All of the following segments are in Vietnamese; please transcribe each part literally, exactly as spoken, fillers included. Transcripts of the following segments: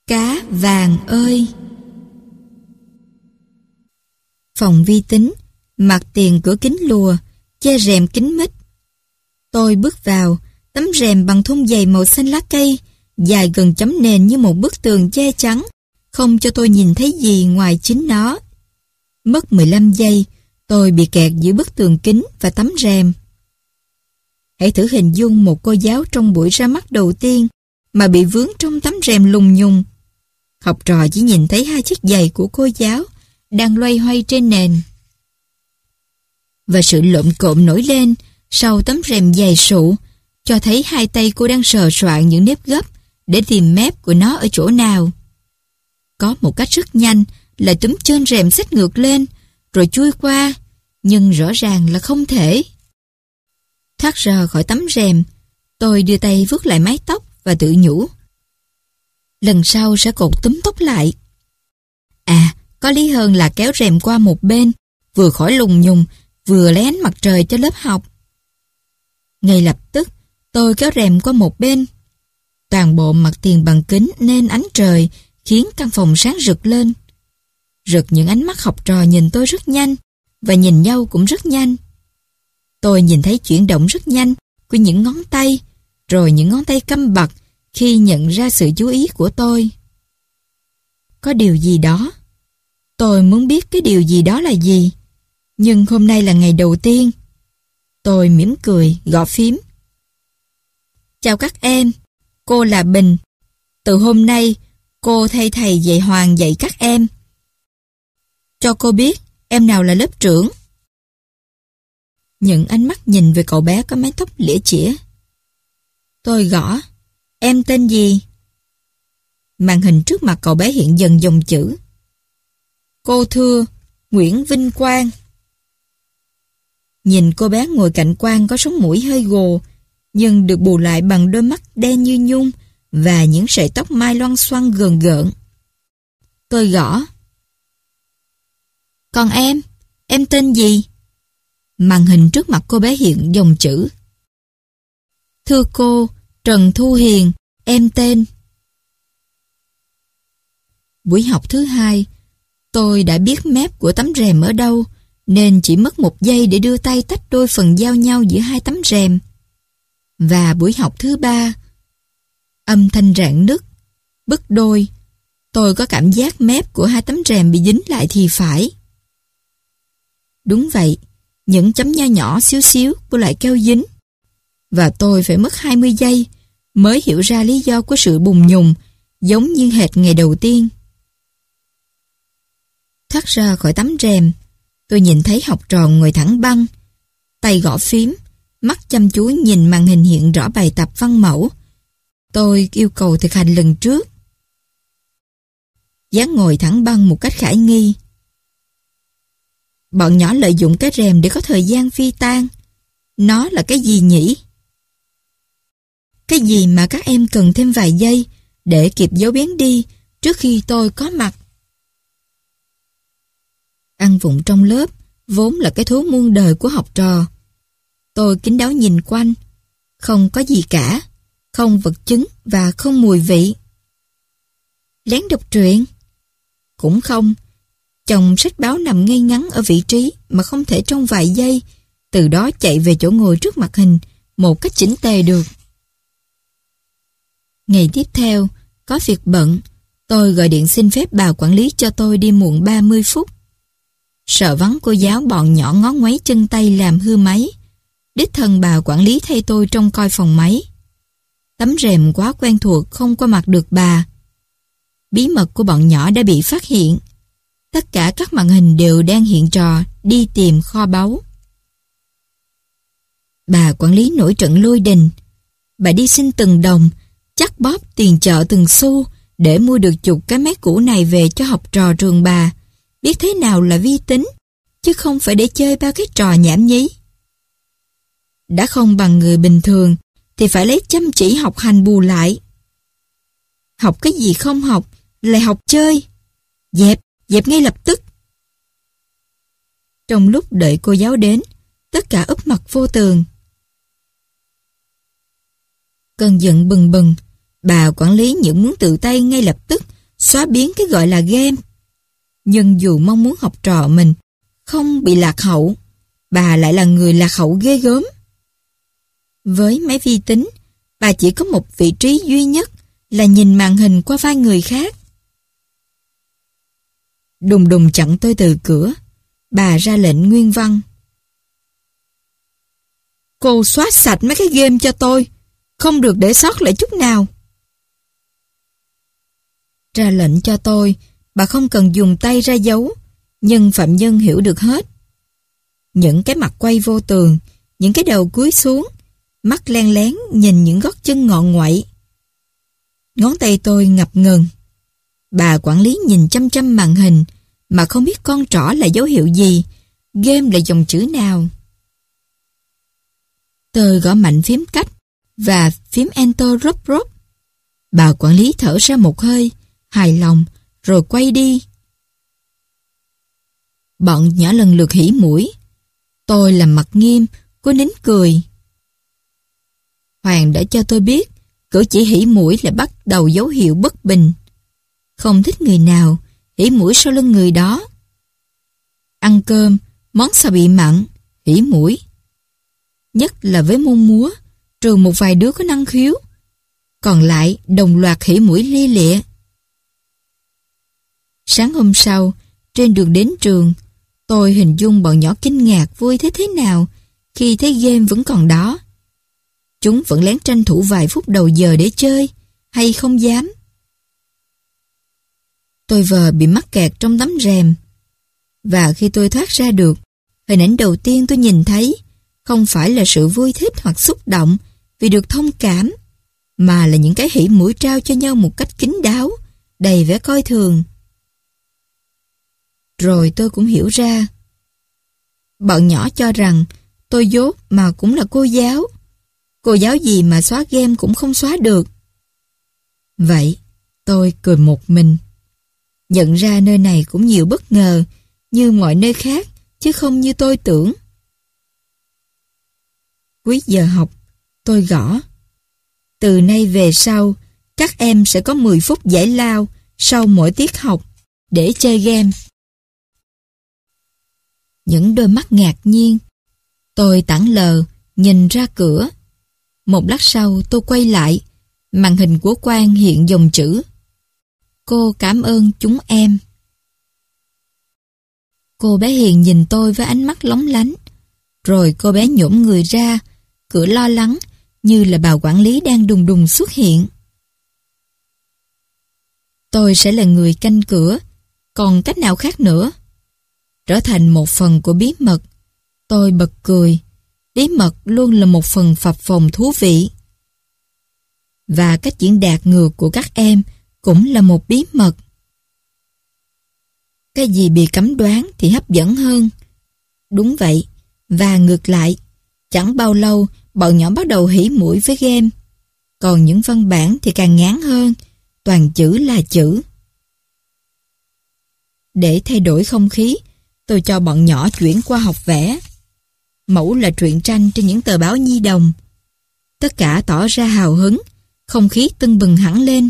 Cá vàng ơi! Phòng vi tính, mặt tiền cửa kính lùa, che rèm kín mít. Tôi bước vào, tấm rèm bằng thun dày màu xanh lá cây, dài gần chấm nền như một bức tường che chắn, không cho tôi nhìn thấy gì ngoài chính nó. Mất mười lăm giây, tôi bị kẹt giữa bức tường kính và tấm rèm. Hãy thử hình dung một cô giáo trong buổi ra mắt đầu tiên mà bị vướng trong tấm rèm lùng nhùng. Học trò chỉ nhìn thấy hai chiếc giày của cô giáo đang loay hoay trên nền. Và sự lộn cộm nổi lên sau tấm rèm dày sụ, cho thấy hai tay cô đang sờ soạn những nếp gấp để tìm mép của nó ở chỗ nào. Có một cách rất nhanh là túm trên rèm xích ngược lên, rồi chui qua, nhưng rõ ràng là không thể. Thoát ra khỏi tấm rèm, tôi đưa tay vuốt lại mái tóc và tự nhủ: lần sau sẽ cột túm tóc lại. À, có lý hơn là kéo rèm qua một bên, vừa khỏi lùng nhùng, vừa lấy ánh mặt trời cho lớp học. Ngay lập tức, tôi kéo rèm qua một bên. Toàn bộ mặt tiền bằng kính nên ánh trời khiến căn phòng sáng rực lên. Rực những ánh mắt học trò nhìn tôi rất nhanh, và nhìn nhau cũng rất nhanh. Tôi nhìn thấy chuyển động rất nhanh của những ngón tay, rồi những ngón tay câm bặt khi nhận ra sự chú ý của tôi. Có điều gì đó. Tôi muốn biết cái điều gì đó là gì. Nhưng hôm nay là ngày đầu tiên. Tôi mỉm cười, gõ phím. Chào các em, cô là Bình. Từ hôm nay, cô thay thầy dạy Hoàng dạy các em. Cho cô biết em nào là lớp trưởng. Những ánh mắt nhìn về cậu bé có mái tóc lĩa chĩa. Tôi gõ. Em tên gì? Màn hình trước mặt cậu bé hiện dần dòng chữ. Cô thưa, Nguyễn Vinh Quang. Nhìn cô bé ngồi cạnh Quang có sống mũi hơi gồ, nhưng được bù lại bằng đôi mắt đen như nhung và những sợi tóc mai loăn xoăn gờn gợn. Tôi gõ. Còn em, em tên gì? Màn hình trước mặt cô bé hiện dòng chữ. Thưa cô, Trần Thu Hiền, em tên. Buổi học thứ hai, tôi đã biết mép của tấm rèm ở đâu, nên chỉ mất một giây để đưa tay tách đôi phần giao nhau giữa hai tấm rèm. Và buổi học thứ ba, âm thanh rạn nứt, bứt đôi, tôi có cảm giác mép của hai tấm rèm bị dính lại thì phải. Đúng vậy, những chấm nho nhỏ xíu xíu của loại keo dính. Và tôi phải mất hai mươi giây mới hiểu ra lý do của sự bùng nhùng, giống như hệt ngày đầu tiên. Thoát ra khỏi tấm rèm, tôi nhìn thấy học trò ngồi thẳng băng, tay gõ phím, mắt chăm chú nhìn màn hình hiện rõ bài tập văn mẫu. Tôi yêu cầu thực hành lần trước. Dáng ngồi thẳng băng một cách khả nghi. Bọn nhỏ lợi dụng cái rèm để có thời gian phi tan. Nó là cái gì nhỉ? Cái gì mà các em cần thêm vài giây để kịp dấu bén đi trước khi tôi có mặt? Ăn vụng trong lớp vốn là cái thú muôn đời của học trò. Tôi kín đáo nhìn quanh. Không có gì cả. Không vật chứng và không mùi vị. Lén đọc truyện? Cũng không. Chồng sách báo nằm ngay ngắn ở vị trí mà không thể trong vài giây từ đó chạy về chỗ ngồi trước màn hình một cách chỉnh tề được. Ngày tiếp theo, có việc bận, tôi gọi điện xin phép bà quản lý cho tôi đi muộn ba mươi phút. Sợ vắng cô giáo bọn nhỏ ngó ngoáy chân tay làm hư máy. Đích thân bà quản lý thay tôi trông coi phòng máy. Tấm rèm quá quen thuộc không qua mặt được bà. Bí mật của bọn nhỏ đã bị phát hiện. Tất cả các màn hình đều đang hiện trò đi tìm kho báu. Bà quản lý nổi trận lôi đình. Bà đi xin từng đồng, chắc bóp tiền chợ từng xu để mua được chục cái máy cũ này về cho học trò trường bà. Biết thế nào là vi tính, chứ không phải để chơi ba cái trò nhảm nhí. Đã không bằng người bình thường, thì phải lấy chăm chỉ học hành bù lại. Học cái gì không học, lại học chơi. Dẹp, dẹp ngay lập tức. Trong lúc đợi cô giáo đến, tất cả úp mặt vô tường. Cơn giận bừng bừng, bà quản lý những muốn tự tay ngay lập tức xóa biến cái gọi là game. Nhưng dù mong muốn học trò mình không bị lạc hậu, bà lại là người lạc hậu ghê gớm. Với máy vi tính, bà chỉ có một vị trí duy nhất là nhìn màn hình qua vai người khác. Đùng đùng chặn tôi từ cửa, bà ra lệnh nguyên văn. Cô xóa sạch mấy cái game cho tôi, không được để sót lại chút nào. Ra lệnh cho tôi, bà không cần dùng tay ra dấu, nhưng phạm nhân hiểu được hết. Những cái mặt quay vô tường, những cái đầu cúi xuống, mắt len lén nhìn những gót chân ngọn ngoại. Ngón tay tôi ngập ngừng. Bà quản lý nhìn chăm chăm màn hình mà không biết con trỏ là dấu hiệu gì, game là dòng chữ nào. Tôi gõ mạnh phím cách và phím enter rốp rốp. Bà quản lý thở ra một hơi, hài lòng, rồi quay đi. Bọn nhỏ lần lượt hỉ mũi. Tôi làm mặt nghiêm, cô nín cười. Hoàng đã cho tôi biết cử chỉ hỉ mũi là bắt đầu dấu hiệu bất bình. Không thích người nào, hỉ mũi sau lưng người đó. Ăn cơm, món sao bị mặn, hỉ mũi. Nhất là với môn múa, trừ một vài đứa có năng khiếu. Còn lại đồng loạt hỉ mũi lia lịa. Sáng hôm sau, trên đường đến trường, tôi hình dung bọn nhỏ kinh ngạc vui thế thế nào khi thấy game vẫn còn đó. Chúng vẫn lén tranh thủ vài phút đầu giờ để chơi, hay không dám. Tôi vờ bị mắc kẹt trong tấm rèm. Và khi tôi thoát ra được, hình ảnh đầu tiên tôi nhìn thấy không phải là sự vui thích hoặc xúc động vì được thông cảm, mà là những cái hỉ mũi trao cho nhau một cách kín đáo, đầy vẻ coi thường. Rồi tôi cũng hiểu ra. Bọn nhỏ cho rằng tôi dốt mà cũng là cô giáo. Cô giáo gì mà xóa game cũng không xóa được. Vậy, tôi cười một mình. Nhận ra nơi này cũng nhiều bất ngờ, như mọi nơi khác, chứ không như tôi tưởng. Cuối giờ học, tôi gõ. Từ nay về sau, các em sẽ có mười phút giải lao sau mỗi tiết học để chơi game. Những đôi mắt ngạc nhiên. Tôi tảng lờ, nhìn ra cửa. Một lát sau tôi quay lại, màn hình của Quang hiện dòng chữ: Cô cảm ơn chúng em. Cô bé Hiền nhìn tôi với ánh mắt lóng lánh. Rồi cô bé nhổm người ra, cửa lo lắng, như là bà quản lý đang đùng đùng xuất hiện. Tôi sẽ là người canh cửa, còn cách nào khác nữa? Trở thành một phần của bí mật. Tôi bật cười. Bí mật luôn là một phần phập phồng thú vị. Và cách diễn đạt ngược của các em cũng là một bí mật. Cái gì bị cấm đoán thì hấp dẫn hơn. Đúng vậy. Và ngược lại, chẳng bao lâu bọn nhỏ bắt đầu hỉ mũi với game. Còn những văn bản thì càng ngán hơn, toàn chữ là chữ. Để thay đổi không khí, tôi cho bọn nhỏ chuyển qua học vẽ. Mẫu là truyện tranh trên những tờ báo nhi đồng. Tất cả tỏ ra hào hứng, không khí tưng bừng hẳn lên.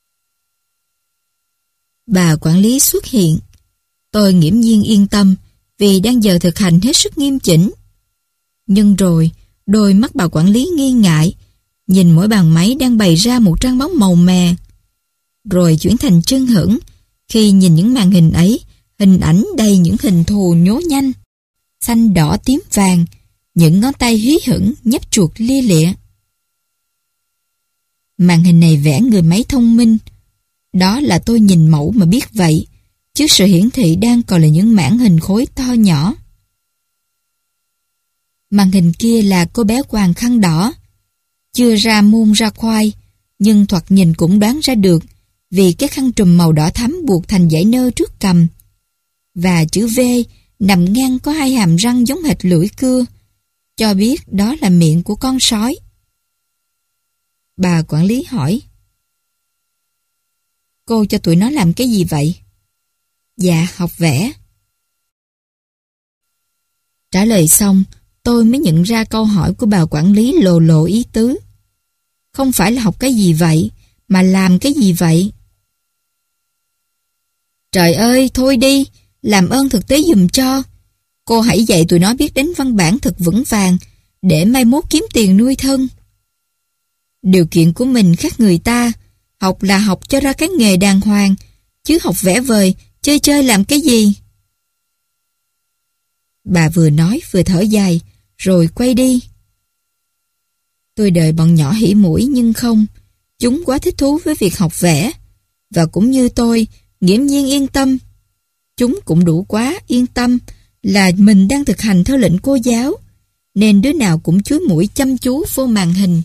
Bà quản lý xuất hiện. Tôi nghiễm nhiên yên tâm vì đang giờ thực hành hết sức nghiêm chỉnh. Nhưng rồi, đôi mắt bà quản lý nghi ngại, nhìn mỗi bàn máy đang bày ra một trang báo màu mè. Rồi chuyển thành trân hững khi nhìn những màn hình ấy, hình ảnh đầy những hình thù nhố nhanh, xanh đỏ tím vàng, những ngón tay hí hửng nhấp chuột lia lịa. Màn hình này vẽ người máy thông minh. Đó là tôi nhìn mẫu mà biết vậy, chứ sự hiển thị đang còn là những mảng hình khối to nhỏ. Màn hình kia là cô bé quàng khăn đỏ. Chưa ra muôn ra khoai, nhưng thoạt nhìn cũng đoán ra được vì cái khăn trùm màu đỏ thắm buộc thành dải nơ trước cằm. Và chữ V nằm ngang có hai hàm răng giống hệt lưỡi cưa, cho biết đó là miệng của con sói. Bà quản lý hỏi: Cô cho tụi nó làm cái gì vậy? Dạ, học vẽ. Trả lời xong, tôi mới nhận ra câu hỏi của bà quản lý lồ lộ ý tứ. Không phải là học cái gì vậy, mà làm cái gì vậy? Trời ơi, thôi đi, làm ơn thực tế giùm cho. Cô hãy dạy tụi nó biết đánh văn bản thật vững vàng, để mai mốt kiếm tiền nuôi thân. Điều kiện của mình khác người ta, học là học cho ra cái nghề đàng hoàng, chứ học vẽ vời, chơi chơi làm cái gì? Bà vừa nói vừa thở dài, rồi quay đi. Tôi đợi bọn nhỏ hỉ mũi nhưng không, chúng quá thích thú với việc học vẽ, và cũng như tôi, nghiễm nhiên yên tâm. Chúng cũng đủ quá yên tâm là mình đang thực hành theo lệnh cô giáo, nên đứa nào cũng chúi mũi chăm chú vô màn hình.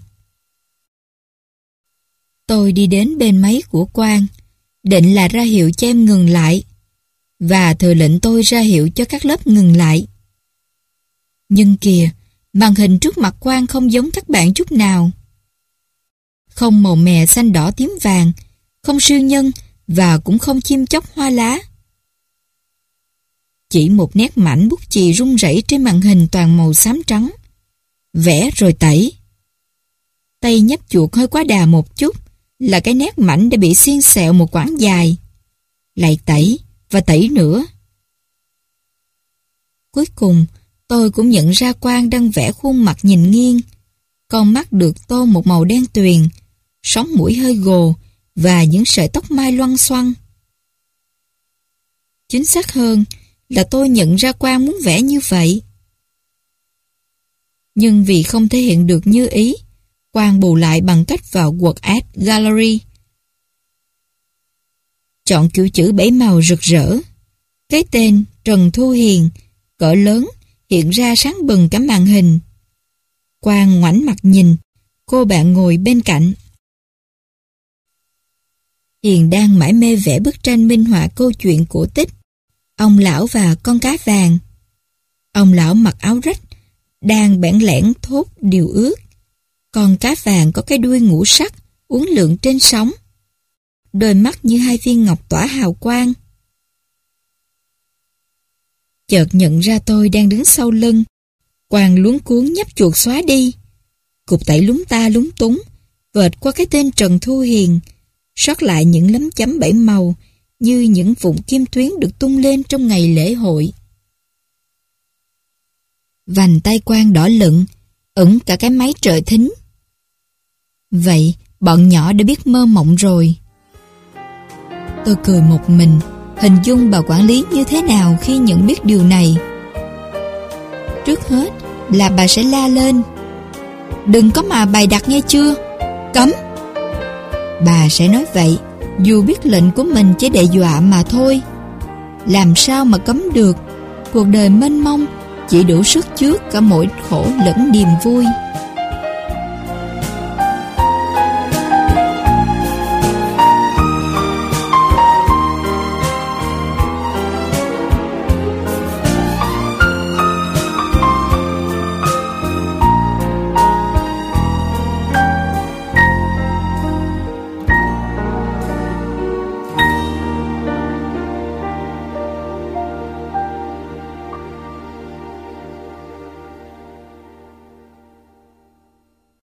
Tôi đi đến bên máy của Quang, định là ra hiệu cho em ngừng lại, và thừa lệnh tôi ra hiệu cho các lớp ngừng lại. Nhưng kìa, màn hình trước mặt Quang không giống các bạn chút nào. Không màu mè xanh đỏ tím vàng, không siêu nhân và cũng không chim chóc hoa lá. Chỉ một nét mảnh bút chì rung rẩy trên màn hình toàn màu xám trắng. Vẽ rồi tẩy. Tay nhấp chuột hơi quá đà một chút là cái nét mảnh đã bị xiên xẹo một quãng dài. Lại tẩy và tẩy nữa. Cuối cùng, tôi cũng nhận ra Quang đang vẽ khuôn mặt nhìn nghiêng. Con mắt được tô một màu đen tuyền, sống mũi hơi gồ và những sợi tóc mai loăn xoăn. Chính xác hơn là tôi nhận ra Quang muốn vẽ như vậy. Nhưng vì không thể hiện được như ý, Quang bù lại bằng cách vào Word Art Gallery. Chọn kiểu chữ bảy màu rực rỡ. Cái tên Trần Thu Hiền, cỡ lớn, hiện ra sáng bừng cả màn hình. Quang ngoảnh mặt nhìn, cô bạn ngồi bên cạnh. Hiền đang mải mê vẽ bức tranh minh họa câu chuyện cổ tích Ông lão và con cá vàng. Ông lão mặc áo rách, đang bẽn lẽn thốt điều ước. Con cá vàng có cái đuôi ngũ sắc, uốn lượn trên sóng. Đôi mắt như hai viên ngọc tỏa hào quang. Chợt nhận ra tôi đang đứng sau lưng. Quang luống cuống nhấp chuột xóa đi. Cục tẩy lúng ta lúng túng, vệt qua cái tên Trần Thu Hiền, sót lại những lấm chấm bảy màu như những vụn kim tuyến được tung lên trong ngày lễ hội. Vành tay Quang đỏ lựng, ửng cả cái máy trợ thính. Vậy, bọn nhỏ đã biết mơ mộng rồi. Tôi cười một mình, hình dung bà quản lý như thế nào khi nhận biết điều này. Trước hết là bà sẽ la lên: "Đừng có mà bày đặt nghe chưa, cấm." Bà sẽ nói vậy, dù biết lệnh của mình chỉ đe dọa mà thôi. Làm sao mà cấm được, cuộc đời mênh mông chỉ đủ sức chứa cả mỗi khổ lẫn niềm vui.